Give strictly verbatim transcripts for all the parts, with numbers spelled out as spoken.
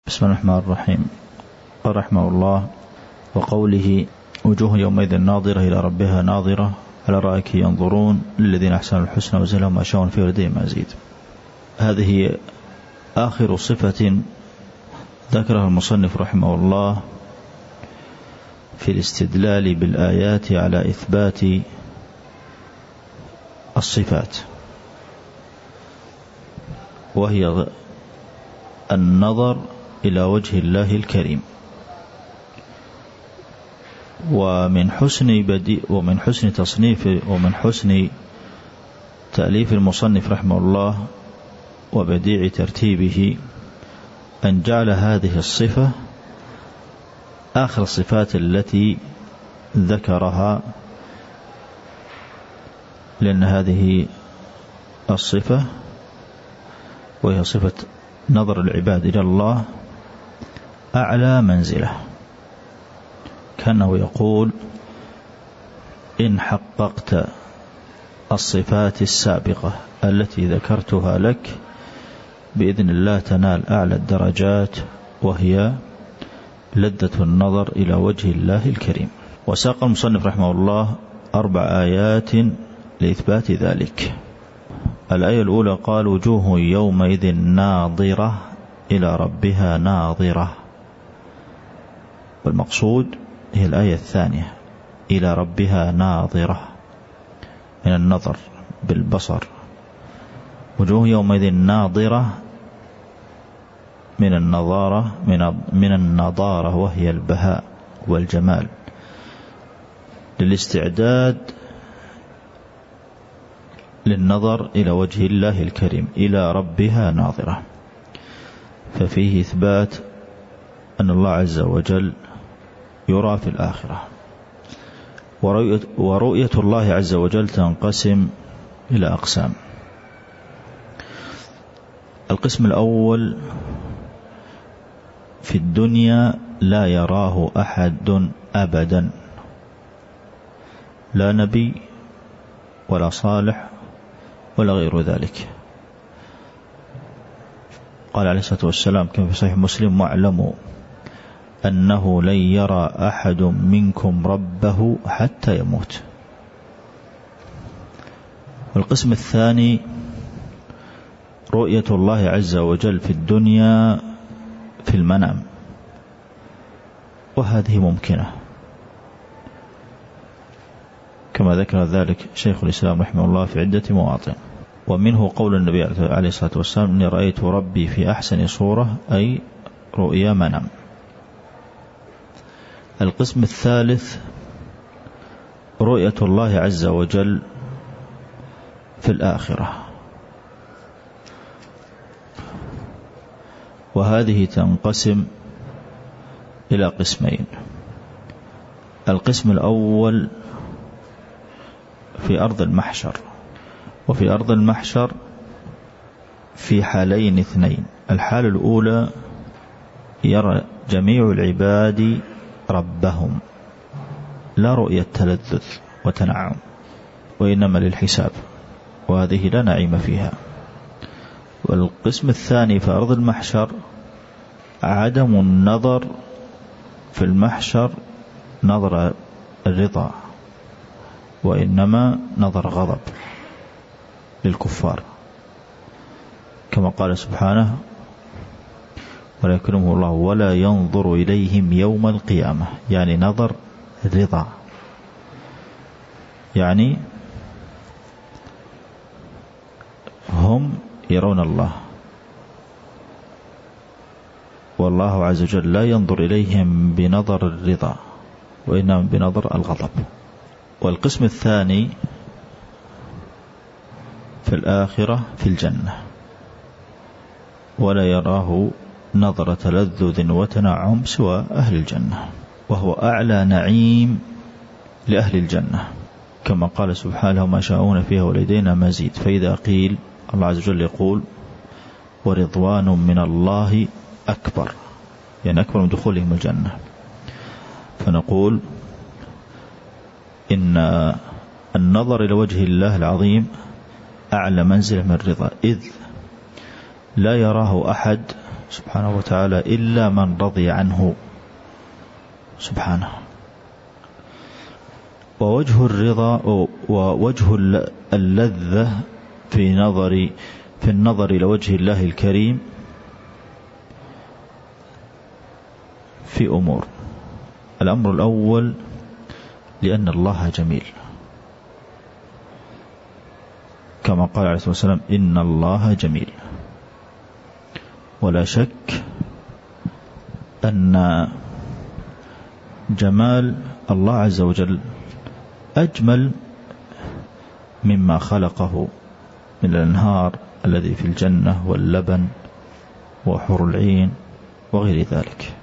بسم الله الرحمن الرحيم. قال رحمه الله: وقوله وجوه يومئذ ناظرة إلى ربها ناظرة على رأيك ينظرون للذين أحسنوا الحسنى وزيادة ما شاءوا فيه ولديهم مزيد. هذه آخر صفة ذكرها المصنف رحمه الله في الاستدلال بالآيات على إثبات الصفات، وهي النظر إلى وجه الله الكريم. ومن حسن بديع ومن حسن تصنيف ومن حسن تأليف المصنف رحمه الله وبديع ترتيبه أن جعل هذه الصفة آخر الصفات التي ذكرها، لأن هذه الصفة وهي صفة نظر العباد إلى الله أعلى منزلة، كأنه يقول: إن حققت الصفات السابقة التي ذكرتها لك بإذن الله تنال أعلى الدرجات، وهي لذة النظر إلى وجه الله الكريم. وساق المصنف رحمه الله أربع آيات لإثبات ذلك. الآية الأولى قال: وجوه يومئذ ناظرة إلى ربها ناظرة، والمقصود هي الآية الثانية: إلى ربها ناظرة، من النظر بالبصر. وجوه يومئذ ناظرة من النظارة من من النضارة، وهي البهاء والجمال، للاستعداد للنظر إلى وجه الله الكريم. إلى ربها ناظرة، ففيه إثبات أن الله عز وجل يرى في الآخرة. ورؤية, ورؤية الله عز وجل تنقسم إلى أقسام. القسم الأول: في الدنيا لا يراه أحد أبدا، لا نبي ولا صالح ولا غير ذلك. قال عليه الصلاة والسلام كما في صحيح مسلم: واعلموا أنه لن يرى أحد منكم ربه حتى يموت. والقسم الثاني: رؤية الله عز وجل في الدنيا في المنام، وهذه ممكنة كما ذكر ذلك شيخ الإسلام رحمه الله في عدة مواطن. ومنه قول النبي عليه الصلاة والسلام: إني رأيت ربي في أحسن صورة، أي رؤيا منام. القسم الثالث: رؤية الله عز وجل في الآخرة، وهذه تنقسم إلى قسمين. القسم الأول في أرض المحشر. وفي أرض المحشر في حالين اثنين: الحالة الأولى يرى جميع العباد ربهم، لا رؤية تلذذ وتنعم، وإنما للحساب، وهذه لا نعيم فيها. والقسم الثاني في أرض المحشر عدم النظر في المحشر نظر الرضا، وإنما نظر غضب للكفار، كما قال سبحانه: ولا يكرمه الله ولا ينظر إليهم يوم القيامة، يعني نظر الرضا، يعني هم يرون الله، والله عز وجل لا ينظر إليهم بنظر الرضا، وإنما بنظر الغضب. والقسم الثاني في الآخرة في الجنة، ولا يراه نظر تلذذ وتنعم سوى أهل الجنة، وهو أعلى نعيم لأهل الجنة، كما قال سبحانه: ما شاءون فيها ولدينا مزيد. فإذا قيل، الله عز وجل يقول: ورضوان من الله أكبر، يعني أكبر من دخولهم الجنة، فنقول إن النظر إلى وجه الله العظيم أعلى منزلة من الرضا، إذ لا يراه أحد سبحانه وتعالى إلا من رضي عنه سبحانه. ووجه الرضا ووجه اللذة في نظر في النظر إلى وجه الله الكريم في أمور. الأمر الأول لأن الله جميل، كما قال عليه الصلاة والسلام إن الله جميل. ولا شك أن جمال الله عز وجل أجمل مما خلقه من الأنهار الذي في الجنة واللبن وحور العين وغير ذلك.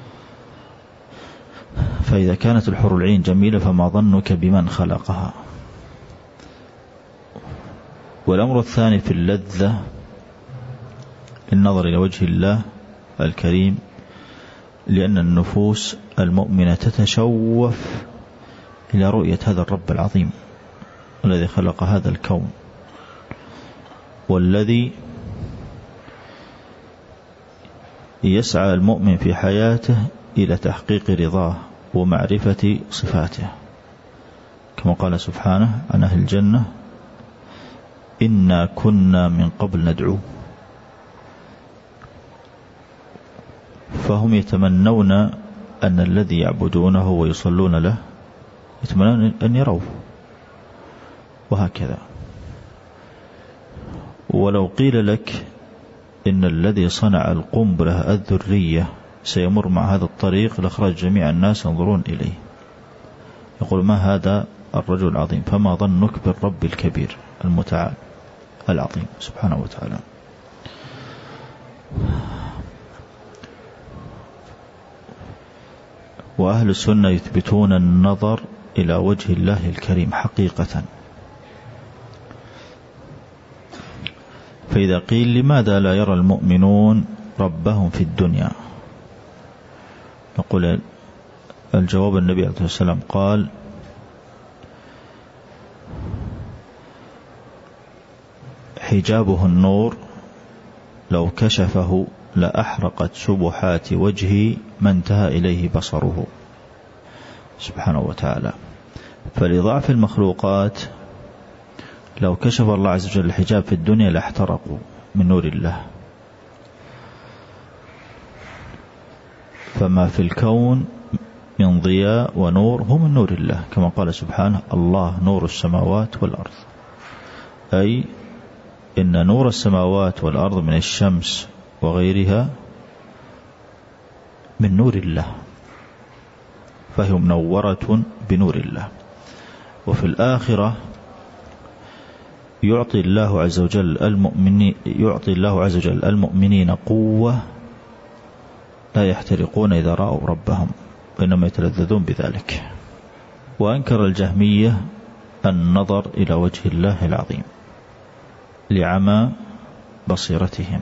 فإذا كانت الحور العين جميلة فما ظنك بمن خلقها. والأمر الثاني في اللذة النظر إلى وجه الله الكريم لأن النفوس المؤمنة تتشوف إلى رؤية هذا الرب العظيم الذي خلق هذا الكون، والذي يسعى المؤمن في حياته إلى تحقيق رضاه ومعرفة صفاته، كما قال سبحانه عن أهل الجنة إنا كنا من قبل ندعوه. فهم يتمنون أن الذي يعبدونه ويصلون له يتمنون أن يروه، وهكذا. ولو قيل لك إن الذي صنع القنبلة الذرية سيمر مع هذا الطريق لأخرج جميع الناس ينظرون إليه، يقول ما هذا الرجل العظيم، فما ظنك بالرب الكبير المتعال العظيم سبحانه وتعالى. وأهل السنة يثبتون النظر إلى وجه الله الكريم حقيقة. فإذا قيل لماذا لا يرى المؤمنون ربهم في الدنيا، نقول الجواب النبي عليه الصلاة والسلام قال حجابه النور لو كشفه لأحرقت سبحات وجهه ما انتهى إليه بصره سبحانه وتعالى. فلضعف المخلوقات لو كشف الله عز وجل الحجاب في الدنيا لاحترقوا من نور الله. فما في الكون من ضياء ونور هو من نور الله، كما قال سبحانه الله نور السماوات والأرض، أي إن نور السماوات والأرض من الشمس وغيرها من نور الله، فهي منورة بنور الله. وفي الآخرة يعطي الله عز وجل المؤمنين يعطي الله عز وجل المؤمنين قوة لا يحترقون إذا رأوا ربهم، وإنما يتلذذون بذلك. وأنكر الجهمية النظر إلى وجه الله العظيم لعمى بصيرتهم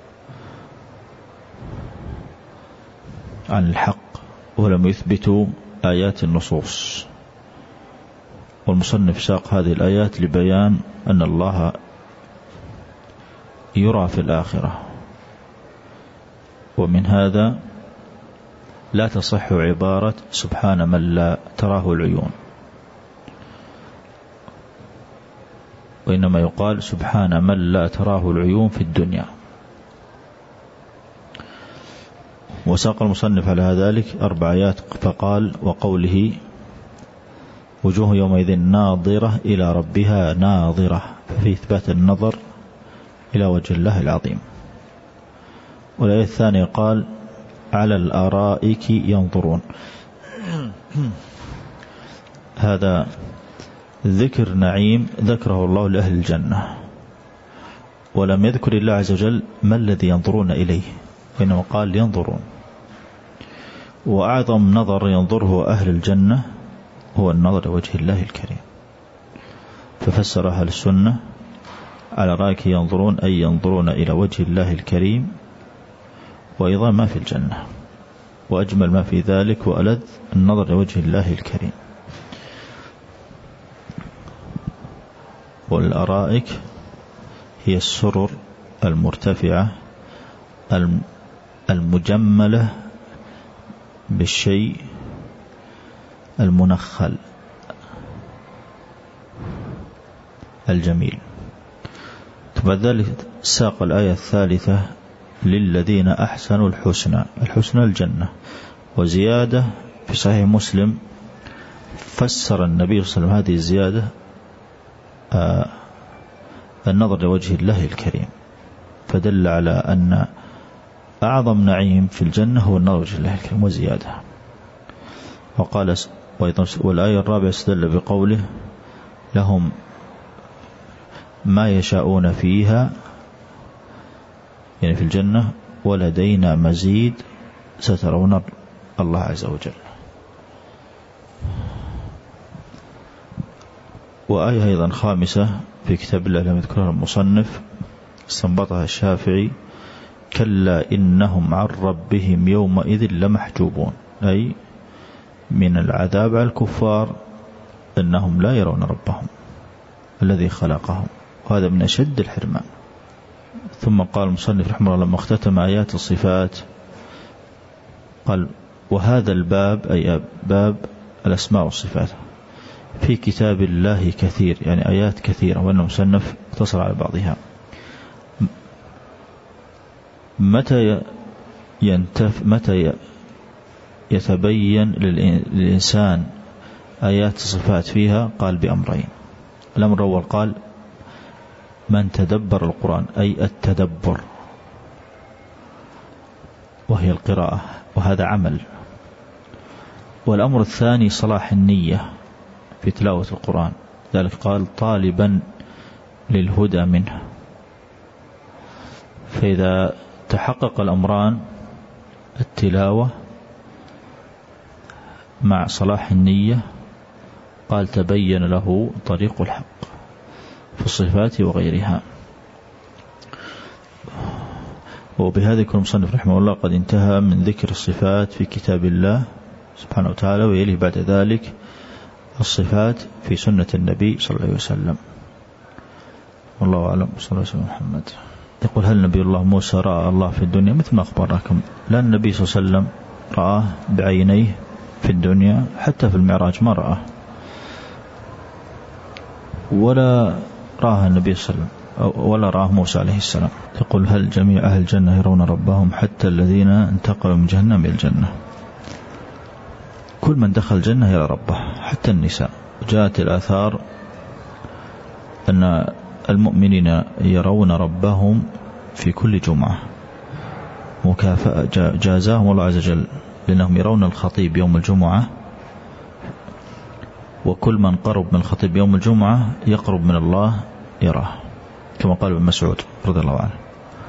عن الحق، ولم يثبتوا آيات النصوص. والمصنف ساق هذه الآيات لبيان أن الله يرى في الآخرة، ومن هذا لا تصح عبارة سبحان من لا تراه العيون، وإنما يقال سبحان من لا تراه العيون في الدنيا. وساق المصنف على ذلك أربع آيات فقال وقوله وجوه يومئذ ناظرة إلى ربها ناظرة، ففي إثبات النظر إلى وجه الله العظيم. والآية الثانية قال على الأرائك ينظرون. هذا ذكر نعيم ذكره الله لأهل الجنة، ولم يذكر الله عز وجل ما الذي ينظرون إليه، وإنما قال ينظرون. وأعظم نظر ينظره أهل الجنة هو النظر وجه الله الكريم، ففسر أهل السنة على رأيك ينظرون أي ينظرون إلى وجه الله الكريم، وأيضا ما في الجنة. وأجمل ما في ذلك وألذ النظر لوجه الله الكريم. والأرائك هي السرر المرتفعة المجملة بالشيء المنخل الجميل. بعد ذلك ساق الآية الثالثة للذين أحسنوا الحسنى، الحسنى الجنة، وزيادة في صحيح مسلم فسر النبي صلى الله عليه وسلم هذه الزيادة آه النظر لوجه الله الكريم، فدل على أن أعظم نعيم في الجنة هو النظر لوجه الله الكريم وزيادة. وقال والآية الرابعة استدل بقوله لهم ما يشاءون فيها، يعني في الجنة، ولدينا مزيد سترون الله عز وجل. وآية أيضا خامسة في كتاب الله لم يذكرها المصنف استنبطها الشافعي: كلا إنهم عن ربهم يومئذ لمحجوبون، أي من العذاب على الكفار أنهم لا يرون ربهم الذي خلقهم، وهذا من أشد الحرمان. ثم قال المصنف رحمه الله لما اختتم آيات الصفات قال: وهذا الباب، أي باب الأسماء والصفات، في كتاب الله كثير، يعني آيات كثيرة، وأن المصنف اقتصر على بعضها. متى ينتف متى يتبين للإنسان آيات الصفات فيها؟ قال بأمرين. الأمر الأول قال: من تدبر القرآن، أي التدبر، وهي القراءة، وهذا عمل. والأمر الثاني صلاح النية في تلاوة القرآن، ذلك قال: طالبا للهدى منه. فإذا تحقق الأمران، التلاوة مع صلاح النية، قال: تبين له طريق الحق في الصفات وغيرها. وبهذا يكون المصنف رحمه الله قد انتهى من ذكر الصفات في كتاب الله سبحانه وتعالى، ويليه بعد ذلك الصفات في سنة النبي صلى الله عليه وسلم. والله أعلم. صلى الله عليه وسلم. محمد يقول: هل نبي الله موسى رأى الله في الدنيا؟ مثل ما أخبرناكم، لأن النبي صلى الله عليه وسلم رآه بعينيه في الدنيا، حتى في المعراج ما رآه، ولا رآه النبي صلى الله عليه وسلم، ولا رآه موسى عليه السلام. يقول: هل جميع أهل الجنة يرون ربهم حتى الذين انتقلوا من جهنم إلى الجنة؟ كل من دخل الجنة يرى ربه، حتى النساء. جاءت الآثار أن المؤمنين يرون ربهم في كل جمعة، مكافأة جازاهم الله عز وجل، لأنهم يرون الخطيب يوم الجمعة، وكل من قرب من الخطيب يوم الجمعة يقرب من الله يراه، كما قال ابن مسعود رضي الله عنه.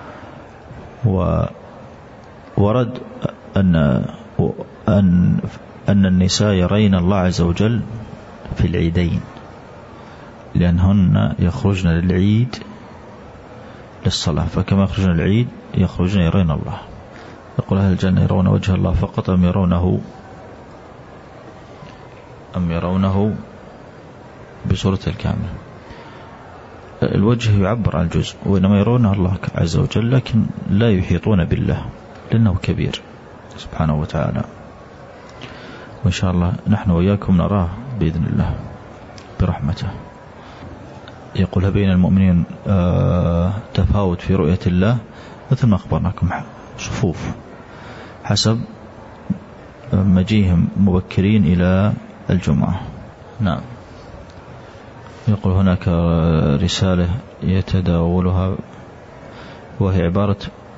وورد أن أن أن النساء يرين الله عز وجل في العيدين، لأنهن يخرجن للعيد للصلاة، فكما يخرجن للعيد يخرجن يرين الله. يقول: أهل الجنة يرون وجه الله فقط أم يرونه أم يرونه بصورته الكاملة؟ الوجه يعبر عن الجزء، وإنما يرونه الله عز وجل، لكن لا يحيطون بالله لأنه كبير سبحانه وتعالى. وإن شاء الله نحن وإياكم نراه بإذن الله برحمته. يقول: هل بين المؤمنين آه تفاوت في رؤية الله؟ مثل ما أخبرناكم، صفوف حسب مجيهم مبكرين إلى الجمعة. نعم. يقول: هناك رسالة يتداولها، وهي عبارة: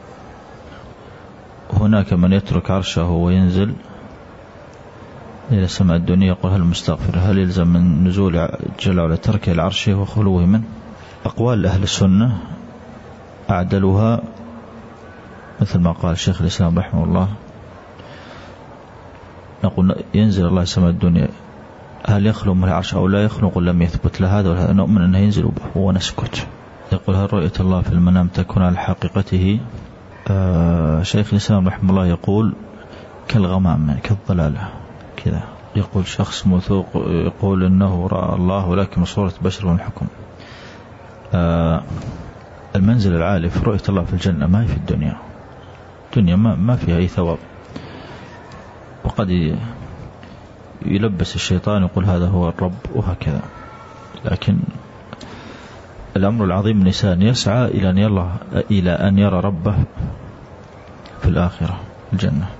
هناك من يترك عرشه وينزل إلى السماء الدنيا، يقول: هل المستغفر هل يلزم من نزول جل على تركه العرش وخلوه منه؟ أقوال أهل السنة أعدلها مثل ما قال شيخ الإسلام رحمه الله، نقول: ينزل الله السماء الدنيا، هل يخلو من العرش أو لا يخلو؟ نقول: لم يثبت لهذا ولا، نؤمن أنه ينزل به ونسكت. يقول: هل رؤية الله في المنام تكون على حقيقته؟ آه شيخ الإسلام رحمه الله يقول: كالغمام، كالضلالة كذا. يقول شخص موثوق يقول إنه رأى الله ولكن صورة بشر والحكم. آه المنزل العالي في رؤية الله في الجنة ما هي في الدنيا، الدنيا ما, ما فيها أي ثواب. وقد يلبس الشيطان يقول هذا هو الرب وهكذا، لكن الأمر العظيم الإنسان يسعى إلى أن يرى إلى أن يرى ربه في الآخرة الجنة.